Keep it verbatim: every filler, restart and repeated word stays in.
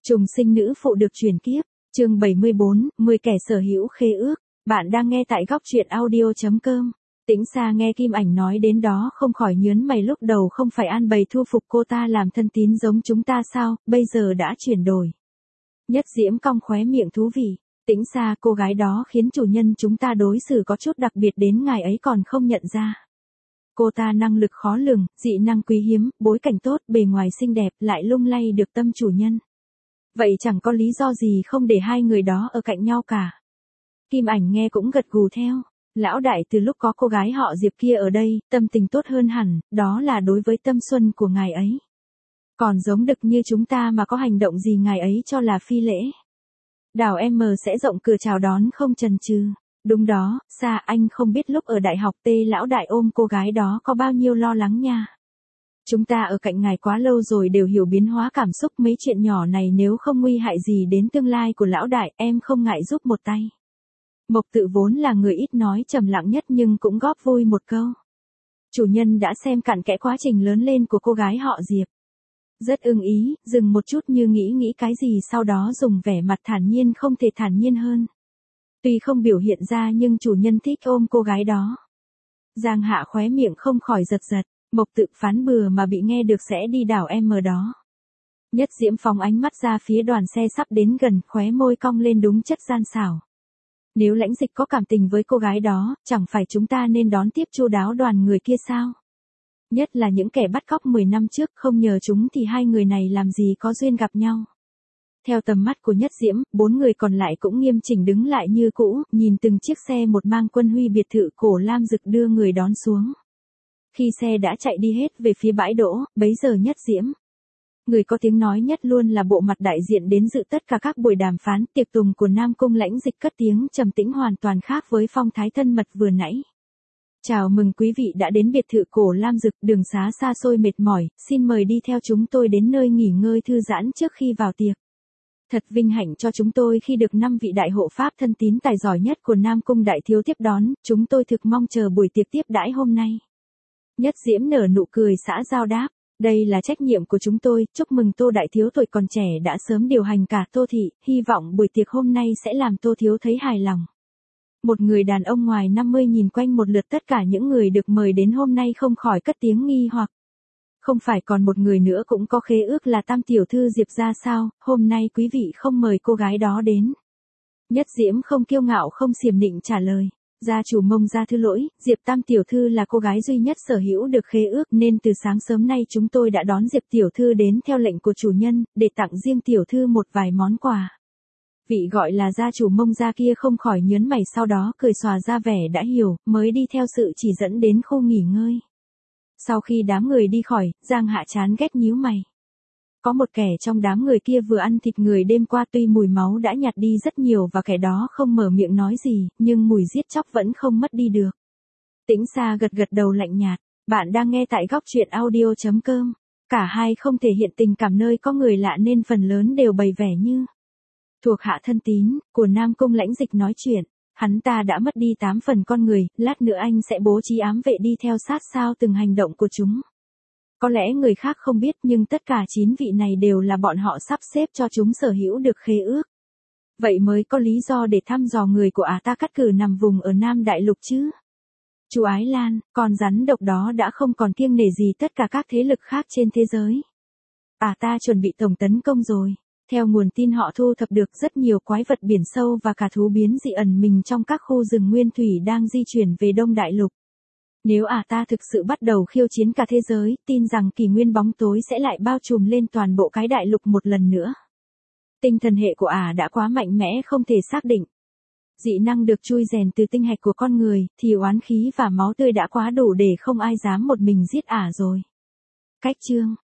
Trùng sinh nữ phụ được chuyển kiếp, chương bảy mươi bốn, mười kẻ sở hữu khế ước. Bạn đang nghe tại góc truyện audio chấm com. Tĩnh Sa nghe Kim Ảnh nói đến đó không khỏi nhớn mày, lúc đầu không phải an bày thu phục cô ta làm thân tín giống chúng ta sao, bây giờ đã chuyển đổi. Nhất Diễm cong khóe miệng thú vị. Tĩnh Sa, cô gái đó khiến chủ nhân chúng ta đối xử có chút đặc biệt đến ngài ấy còn không nhận ra. Cô ta năng lực khó lường, dị năng quý hiếm, bối cảnh tốt, bề ngoài xinh đẹp, lại lung lay được tâm chủ nhân. Vậy chẳng có lý do gì không để hai người đó ở cạnh nhau cả. Kim Ảnh nghe cũng gật gù theo. Lão đại từ lúc có cô gái họ Diệp kia ở đây, tâm tình tốt hơn hẳn, đó là đối với tâm xuân của ngài ấy. Còn giống đực như chúng ta mà có hành động gì ngài ấy cho là phi lễ. Đào M sẽ rộng cửa chào đón không chần chừ. Đúng đó, Sa, anh không biết lúc ở đại học Tê lão đại ôm cô gái đó có bao nhiêu lo lắng nha. Chúng ta ở cạnh ngài quá lâu rồi đều hiểu biến hóa cảm xúc, mấy chuyện nhỏ này nếu không nguy hại gì đến tương lai của lão đại, em không ngại giúp một tay. Mộc Tự vốn là người ít nói trầm lặng nhất nhưng cũng góp vui một câu. Chủ nhân đã xem cặn kẽ quá trình lớn lên của cô gái họ Diệp. Rất ưng ý, dừng một chút như nghĩ nghĩ cái gì sau đó dùng vẻ mặt thản nhiên không thể thản nhiên hơn. Tuy không biểu hiện ra nhưng chủ nhân thích ôm cô gái đó. Giang Hạ khóe miệng không khỏi giật giật, Mộc Tự phán bừa mà bị nghe được sẽ đi đảo em ở đó. Nhất Diễm phóng ánh mắt ra phía đoàn xe sắp đến gần, khóe môi cong lên đúng chất gian xảo. Nếu Lãnh Dịch có cảm tình với cô gái đó, chẳng phải chúng ta nên đón tiếp chu đáo đoàn người kia sao? Nhất là những kẻ bắt cóc mười năm trước, không nhờ chúng thì hai người này làm gì có duyên gặp nhau. Theo tầm mắt của Nhất Diễm, bốn người còn lại cũng nghiêm chỉnh đứng lại như cũ, nhìn từng chiếc xe một mang quân huy biệt thự cổ lam rực đưa người đón xuống. Khi xe đã chạy đi hết về phía bãi đỗ, bấy giờ Nhất Diễm, người có tiếng nói nhất luôn là bộ mặt đại diện đến dự tất cả các buổi đàm phán tiệc tùng của Nam Cung Lãnh Dịch cất tiếng trầm tĩnh hoàn toàn khác với phong thái thân mật vừa nãy. Chào mừng quý vị đã đến biệt thự cổ lam rực, đường xá xa xôi mệt mỏi, xin mời đi theo chúng tôi đến nơi nghỉ ngơi thư giãn trước khi vào tiệc. Thật vinh hạnh cho chúng tôi khi được năm vị đại hộ pháp thân tín tài giỏi nhất của Nam Cung đại thiếu tiếp đón, chúng tôi thực mong chờ buổi tiệc tiếp đãi hôm nay. Nhất Diễm nở nụ cười xã giao đáp, đây là trách nhiệm của chúng tôi, chúc mừng Tô đại thiếu tuổi còn trẻ đã sớm điều hành cả Tô thị, hy vọng buổi tiệc hôm nay sẽ làm Tô thiếu thấy hài lòng. Một người đàn ông ngoài năm mươi nhìn quanh một lượt tất cả những người được mời đến hôm nay không khỏi cất tiếng nghi hoặc. Không phải còn một người nữa cũng có khế ước là Tam tiểu thư Diệp gia sao, hôm nay quý vị không mời cô gái đó đến. Nhất Diễm không kiêu ngạo không xiểm nịnh trả lời. Gia chủ Mông gia thứ lỗi, Diệp Tam tiểu thư là cô gái duy nhất sở hữu được khế ước nên từ sáng sớm nay chúng tôi đã đón Diệp tiểu thư đến theo lệnh của chủ nhân, để tặng riêng tiểu thư một vài món quà. Vị gọi là gia chủ Mông gia kia không khỏi nhớn mày, sau đó cười xòa ra vẻ đã hiểu, mới đi theo sự chỉ dẫn đến khu nghỉ ngơi. Sau khi đám người đi khỏi, Giang Hạ chán ghét nhíu mày. Có một kẻ trong đám người kia vừa ăn thịt người đêm qua, tuy mùi máu đã nhạt đi rất nhiều và kẻ đó không mở miệng nói gì, nhưng mùi giết chóc vẫn không mất đi được. Tĩnh Sa gật gật đầu lạnh nhạt, bạn đang nghe tại góc truyện audio chấm com. Cả hai không thể hiện tình cảm nơi có người lạ nên phần lớn đều bày vẻ như thuộc hạ thân tín của Nam Cung Lãnh Dịch nói chuyện. Hắn ta đã mất đi tám phần con người, lát nữa anh sẽ bố trí ám vệ đi theo sát sao từng hành động của chúng. Có lẽ người khác không biết nhưng tất cả chín vị này đều là bọn họ sắp xếp cho chúng sở hữu được khế ước. Vậy mới có lý do để thăm dò người của ả ta cắt cử nằm vùng ở Nam Đại Lục chứ. Chú Ái Lan, con rắn độc đó đã không còn kiêng nể gì tất cả các thế lực khác trên thế giới. Ả ta chuẩn bị tổng tấn công rồi. Theo nguồn tin họ thu thập được rất nhiều quái vật biển sâu và cả thú biến dị ẩn mình trong các khu rừng nguyên thủy đang di chuyển về Đông Đại Lục. Nếu ả ta thực sự bắt đầu khiêu chiến cả thế giới, tin rằng kỷ nguyên bóng tối sẽ lại bao trùm lên toàn bộ cái đại lục một lần nữa. Tinh thần hệ của ả đã quá mạnh mẽ không thể xác định. Dị năng được chui rèn từ tinh hạch của con người, thì oán khí và máu tươi đã quá đủ để không ai dám một mình giết ả rồi. Cách chương